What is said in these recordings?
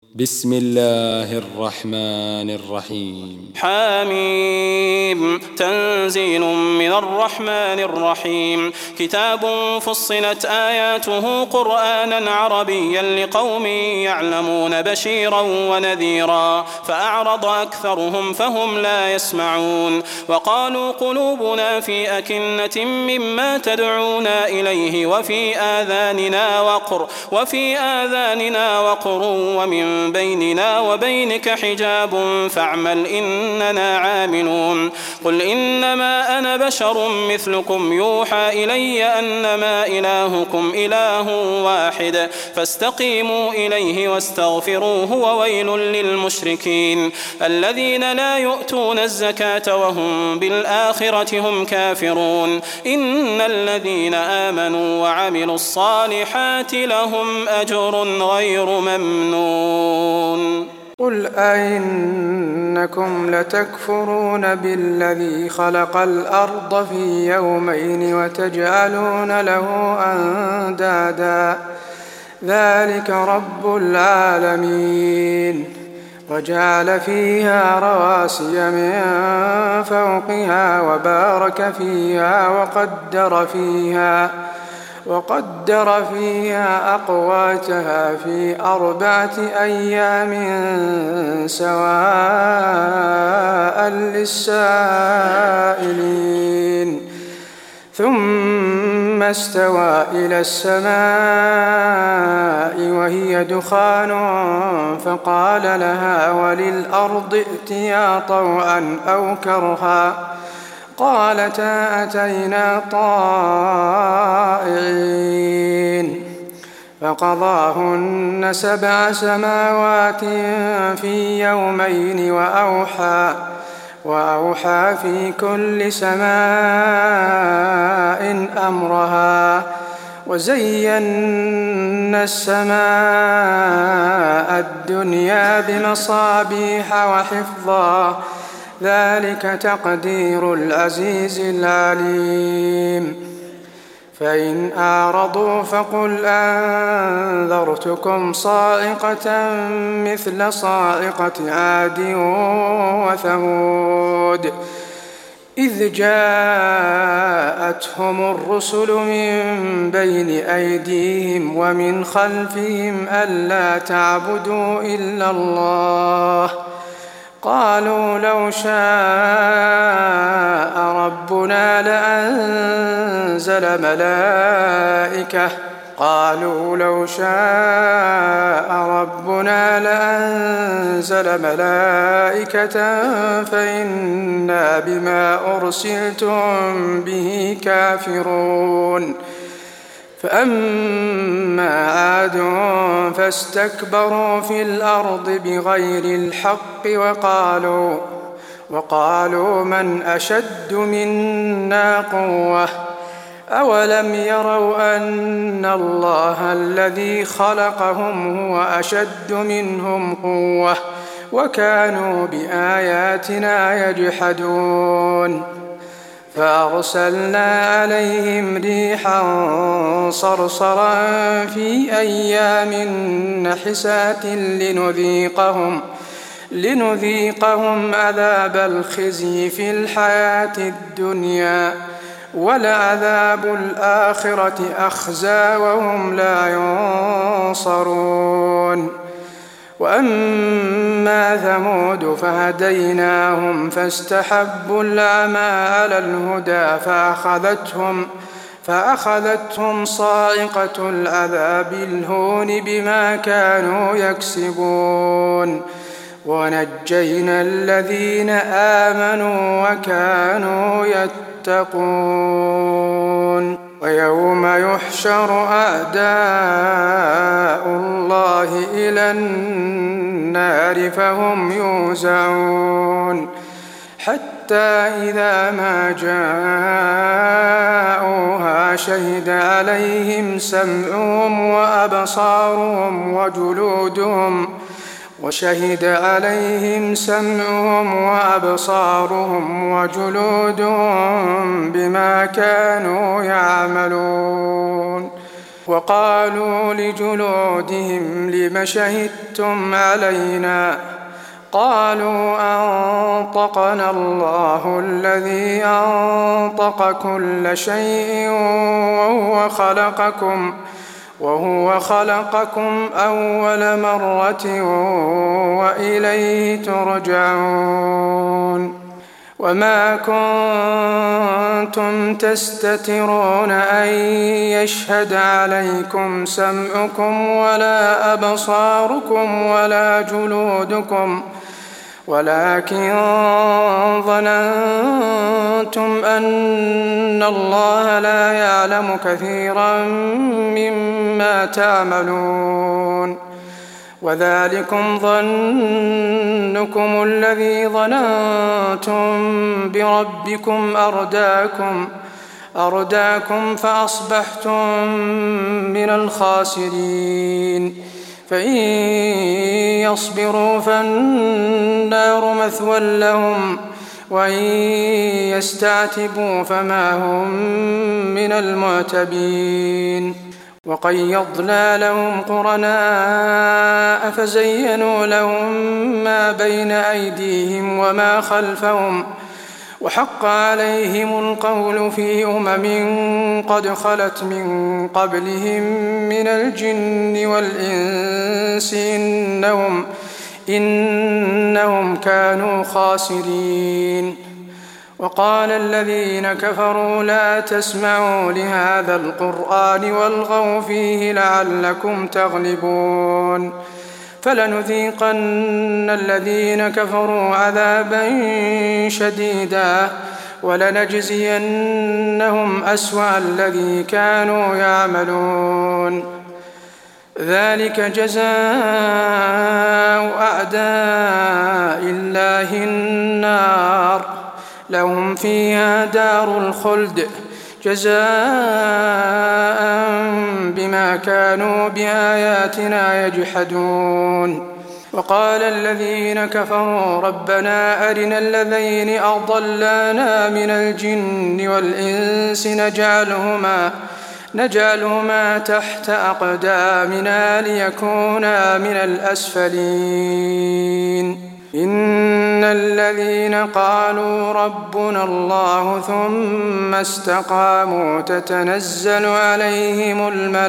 بسم الله الرحمن الرحيم. حميم. تنزيل من الرحمن الرحيم. كتاب فصلت آياته قرآنا عربيا لقوم يعلمون بشيرا ونذيرا فأعرض أكثرهم فهم لا يسمعون. وقالوا قلوبنا في أكنة مما تدعونا إليه وفي آذاننا وقر ومن بيننا وبينك حجاب فاعمل إننا عاملون. قل إنما أنا بشر مثلكم يوحى إلي أنما إلهكم إله واحد فاستقيموا إليه واستغفروه وويل للمشركين الذين لا يؤتون الزكاة وهم بالآخرة هم كافرون. إن الذين آمنوا وعملوا الصالحات لهم أجر غير ممنون. قل أئنكم لتكفرون بالذي خلق الأرض في يومين وتجعلون له أندادا ذلك رب العالمين. وجعل فيها رواسي من فوقها وبارك فيها وقدر فيها أقواتها في 4 أيام سواء للسائلين. ثم استوى إلى السماء وهي دخان فقال لها وللأرض ائتيا طوعا أو كرها قالتا أتينا طائعين. فقضاهن 7 سماوات في يومين وأوحى في كل سماء أمرها وزينا السماء الدنيا بمصابيح وحفظا ذلك تقدير العزيز العليم. فإن أعرضوا فقل أنذرتكم صاعقة مثل صاعقة عاد وثمود إذ جاءتهم الرسل من بين أيديهم ومن خلفهم ألا تعبدوا إلا الله قالوا لو شاء ربنا لأنزل ملائكة فإنا بما أرسلتم به كافرون. فأما عاد فاستكبروا في الأرض بغير الحق وقالوا من أشد منا قوة أولم يروا أن الله الذي خلقهم هو أشد منهم قوة وكانوا بآياتنا يجحدون. فأرسلنا عليهم ريحا صرصرا في أيام نحسات لنذيقهم عذاب الخزي في الحياة الدنيا ولعذاب الآخرة أخزى وهم لا ينصرون. وأما ثمود فهديناهم فاستحبوا العمى على الهدى فأخذتهم صاعقة العذاب الهون بما كانوا يكسبون. ونجينا الذين آمنوا وكانوا يتقون. ويوم يحشر أعداء الله إلى النار فهم يوزعون حتى إذا ما جاءوها شهد عليهم سمعهم وأبصارهم وجلودهم بما كانوا يعملون. وقالوا لجلودهم لم شهدتم علينا قالوا أنطقنا الله الذي أنطق كل شيء وهو خلقكم أول مرة وإليه ترجعون وما كنتم تستترون أن يشهد عليكم سمعكم ولا أبصاركم ولا جلودكم ولكن ظننتم أن الله لا يعلم كثيرا مما تعملون وذلكم ظنكم الذي ظننتم بربكم أرداكم فأصبحتم من الخاسرين فإن يصبروا فالنار مثوى لهم وإن يستعتبوا فما هم من المعتبين وقيضنا لهم قرناء فزينوا لهم ما بين أيديهم وما خلفهم وحق عليهم القول في قد خلت من قبلهم من الجن والإنس إنهم كانوا خاسرين وقال الذين كفروا لا تسمعوا لهذا القرآن والغوا فيه لعلكم تغلبون فلنذيقن الذين كفروا عذابا شديدا ولنجزينهم أسوأ الذي كانوا يعملون ذلك جزاء أعداء الله النار لهم فيها دار الخلد جزاء بما كانوا بآياتنا يجحدون وقال الذين كفروا ربنا أرنا الذين أضلانا من الجن والإنس نجعلهما تحت أقدامنا ليكونا من الأسفلين إن الذين قالوا ربنا الله ثم استقاموا تتنزل عليهم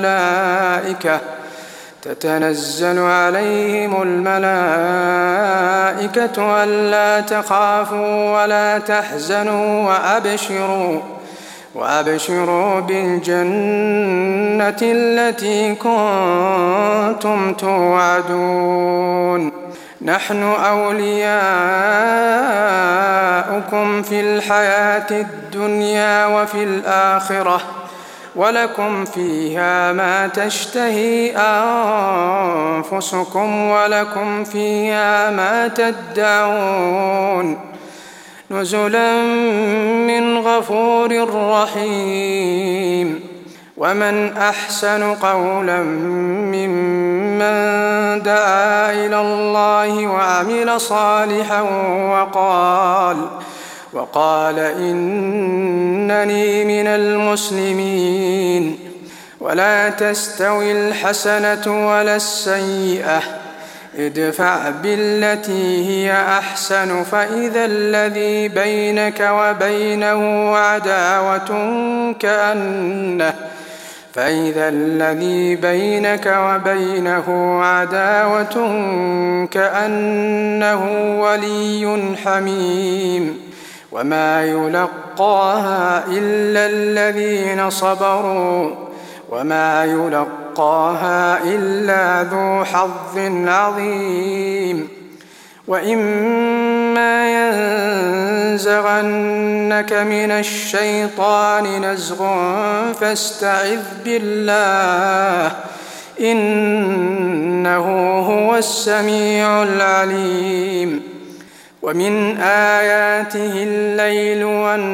الملائكة ألا تخافوا ولا تحزنوا وأبشروا بالجنة التي كنتم توعدون نحن أولياؤكم في الحياة الدنيا وفي الآخرة ولكم فيها ما تشتهي أنفسكم ولكم فيها ما تدعون نزلا من غفور رحيم ومن أحسن قولا ممن دعا إلى الله وعمل صالحا وقال إنني من المسلمين ولا تستوي الحسنة ولا السيئة ادفع بالتي هي أحسن فإذا الذي بينك وبينه عداوة كأنه ولي حميم وما يلقاها إلا الذين صبروا وما يلقاها إلا ذو حظ عظيم وإما ينزغنك من الشيطان نزغ فاستعذ بالله إنه هو السميع العليم ومن آياته الليل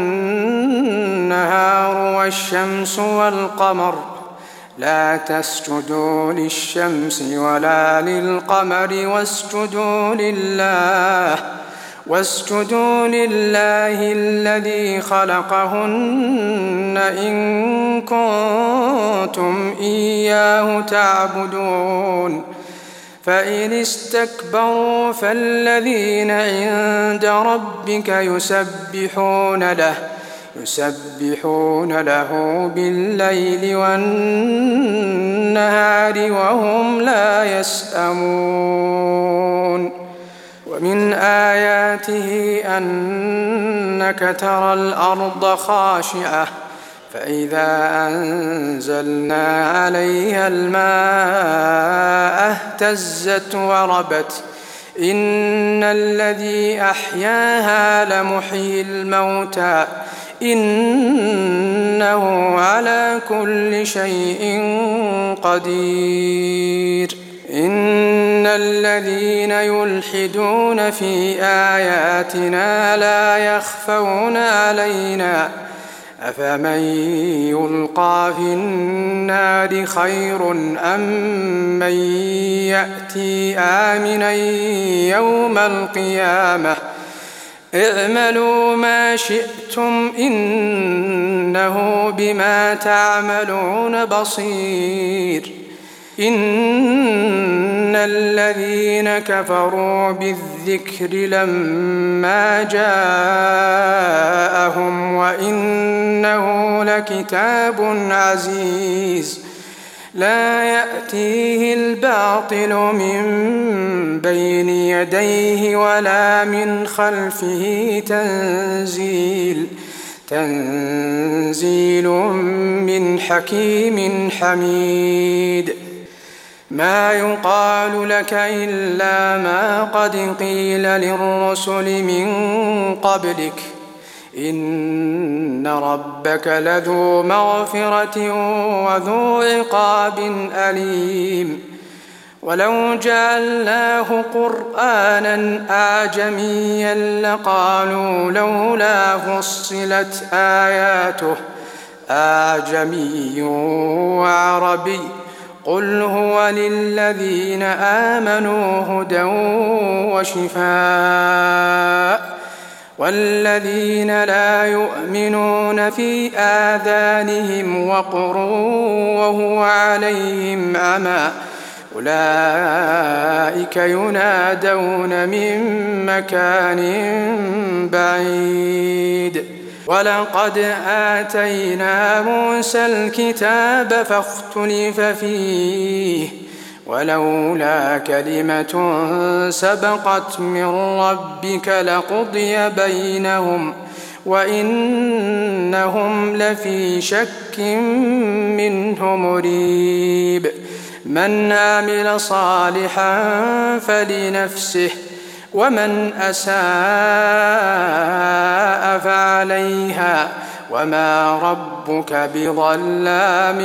والنهار والشمس والقمر لا تسجدوا للشمس ولا للقمر واسجدوا لله الذي خلقهن إن كنتم إياه تعبدون فإن استكبروا فالذين عند ربك يسبحون له بالليل والنهار وهم لا يسأمون ومن آياته أنك ترى الأرض خاشعة فإذا أنزلنا عليها الماء اهتزت وربت إن الذي أحياها لمحيي الموتى إنه على كل شيء قدير إن الذين يلحدون في آياتنا لا يخفون علينا أفمن يلقى في النار خير أم من يأتي آمنا يوم القيامة اعملوا ما شئتم إنه بما تعملون بصير إن الذين كفروا بالذكر لما جاءهم وإنه لكتاب عزيز لا يأتيه الباطل من بين يديه ولا من خلفه تنزيل من حكيم حميد ما يقال لك إلا ما قد قيل للرسل من قبلك إن ربك لذو مغفرة وذو عقاب أليم ولو جعلناه قرآنا أعجميا لقالوا لولا فصلت آياته أعجمي وعربي قل هو للذين آمنوا هدى وشفاء والذين لا يؤمنون في آذانهم وقر وهو عليهم عمى أولئك ينادون من مكان بعيد ولقد آتينا موسى الكتاب فاختلف فيه ولولا كلمة سبقت من ربك لقضي بينهم وإنهم لفي شك منه مريب من عمل صالحا فلنفسه ومن أساء فعليها وما ربك بظلام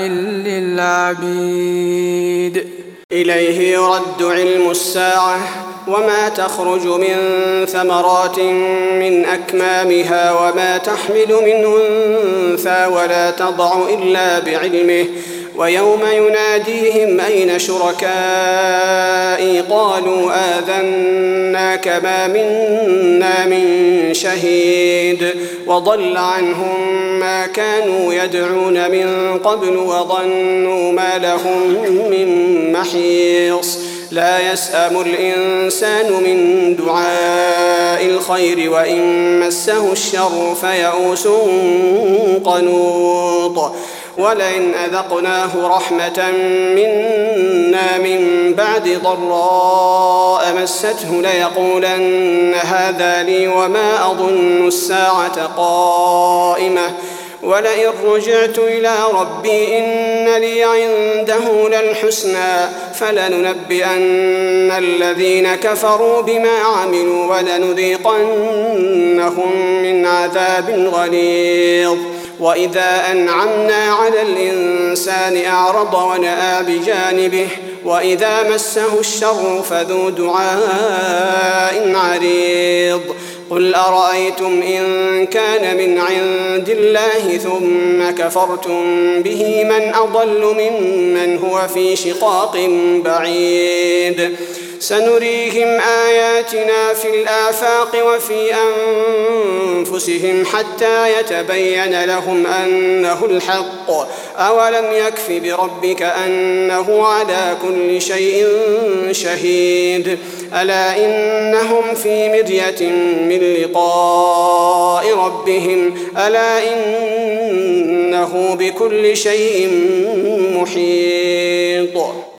للعبيد إليه يرد علم الساعة وما تخرج من ثمرات من أكمامها وما تحمل من أنثى ولا تضع إلا بعلمه ويوم يناديهم أين شركائي قالوا آذناك ما منا من شهيد وضل عنهم ما كانوا يدعون من قبل وظنوا ما لهم من محيص لا يسأم الإنسان من دعاء الخير وإن مسه الشر فيئوس قنوط ولئن أذقناه رحمة منا من بعد ضراء مسته ليقولن هذا لي وما أظن الساعة قائمة ولئن رجعت إلى ربي إن لي عنده للحسنى فلننبئن الذين كفروا بما عملوا ولنذيقنهم من عذاب غليظ وإذا أنعمنا على الإنسان أعرض ونأى بجانبه وإذا مسه الشر فذو دعاء عريض قل أرأيتم إن كان من عند الله ثم كفرتم به من أضل ممن هو في شقاق بعيد سنريهم آياتنا في الآفاق وفي أنفسهم حتى يتبين لهم أنه الحق أولم يكف بربك أنه على كل شيء شهيد ألا إنهم في مرية من لقاء ربهم ألا إنه بكل شيء محيط